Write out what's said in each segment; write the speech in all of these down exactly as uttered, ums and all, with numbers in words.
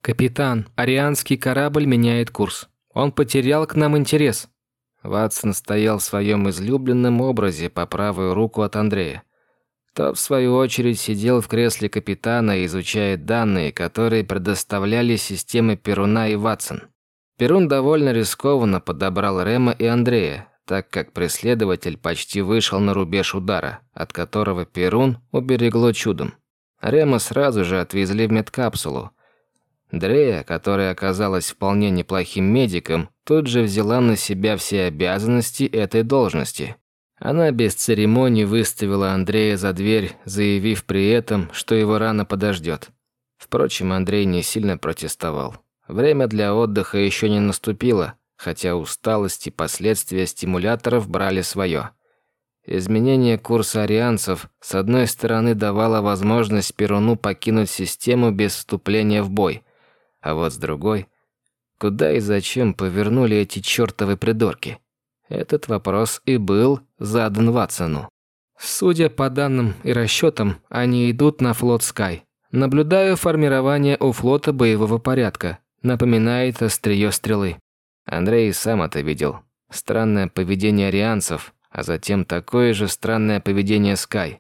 «Капитан, арианский корабль меняет курс. Он потерял к нам интерес». Ватсон стоял в своем излюбленном образе по правую руку от Андрея. Тот, в свою очередь, сидел в кресле капитана и изучает данные, которые предоставляли системы Перуна и Ватсон. Перун довольно рискованно подобрал Рема и Андрея, так как преследователь почти вышел на рубеж удара, от которого Перун уберегло чудом. Рема сразу же отвезли в медкапсулу. Дрея, которая оказалась вполне неплохим медиком, тут же взяла на себя все обязанности этой должности. Она без церемоний выставила Андрея за дверь, заявив при этом, что его рана подождет. Впрочем, Андрей не сильно протестовал. Время для отдыха еще не наступило, хотя усталость и последствия стимуляторов брали свое. Изменение курса арианцев, с одной стороны, давало возможность Перуну покинуть систему без вступления в бой, а вот с другой, куда и зачем повернули эти чертовы придурки? Этот вопрос и был задан Ватсону. Судя по данным и расчетам, они идут на флот Скай. Наблюдаю формирование у флота боевого порядка. Напоминает острие стрелы. Андрей сам это видел. Странное поведение арианцев, а затем такое же странное поведение Скай.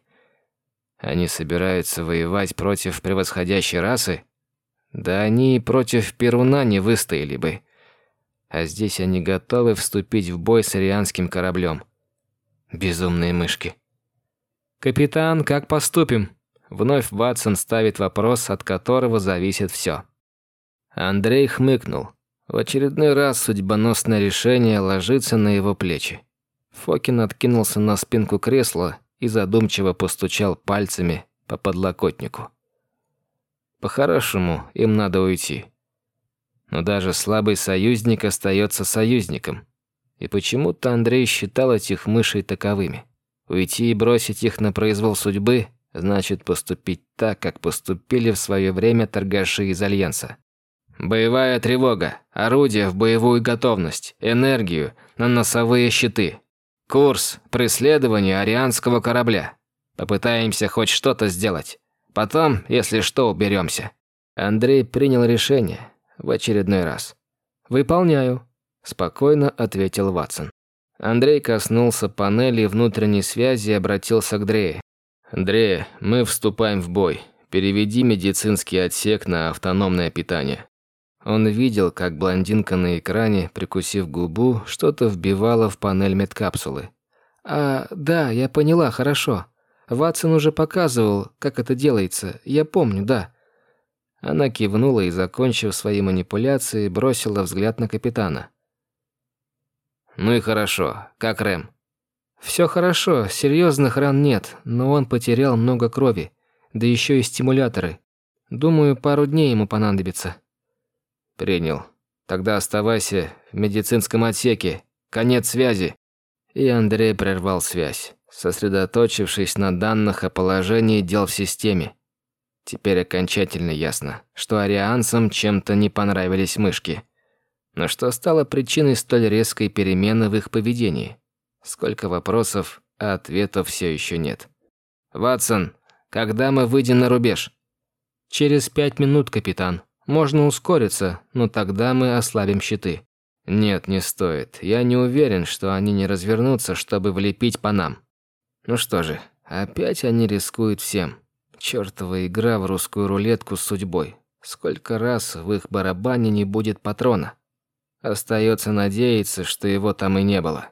Они собираются воевать против превосходящей расы? Да они и против Перуна не выстояли бы. А здесь они готовы вступить в бой с арианским кораблем. Безумные мышки. «Капитан, как поступим?» Вновь Ватсон ставит вопрос, от которого зависит все. Андрей хмыкнул. В очередной раз судьбоносное решение ложится на его плечи. Фокин откинулся на спинку кресла и задумчиво постучал пальцами по подлокотнику. По-хорошему, им надо уйти. Но даже слабый союзник остается союзником. И почему-то Андрей считал этих мышей таковыми. Уйти и бросить их на произвол судьбы значит поступить так, как поступили в свое время торгаши из Альянса. Боевая тревога, орудия в боевую готовность, энергию на носовые щиты. Курс преследования арианского корабля. Попытаемся хоть что-то сделать. Потом, если что, уберемся. Андрей принял решение в очередной раз. «Выполняю», – спокойно ответил Ватсон. Андрей коснулся панели внутренней связи и обратился к Дрее. «Дрея, мы вступаем в бой. Переведи медицинский отсек на автономное питание». Он видел, как блондинка на экране, прикусив губу, что-то вбивала в панель медкапсулы. «А, да, я поняла, хорошо. Ватсон уже показывал, как это делается. Я помню, да». Она кивнула и, закончив свои манипуляции, бросила взгляд на капитана. «Ну и хорошо. Как Рэм?» «Все хорошо, серьезных ран нет, но он потерял много крови, да еще и стимуляторы. Думаю, пару дней ему понадобится». «Принял. Тогда оставайся в медицинском отсеке. Конец связи». И Андрей прервал связь, сосредоточившись на данных о положении дел в системе. Теперь окончательно ясно, что арианцам чем-то не понравились мышки. Но что стало причиной столь резкой перемены в их поведении? Сколько вопросов, а ответов все еще нет. «Ватсон, когда мы выйдем на рубеж?» «Через пять минут, капитан. Можно ускориться, но тогда мы ослабим щиты». «Нет, не стоит. Я не уверен, что они не развернутся, чтобы влепить по нам». Ну что же, опять они рискуют всем. Чёртова игра в русскую рулетку с судьбой. Сколько раз в их барабане не будет патрона. Остается надеяться, что его там и не было.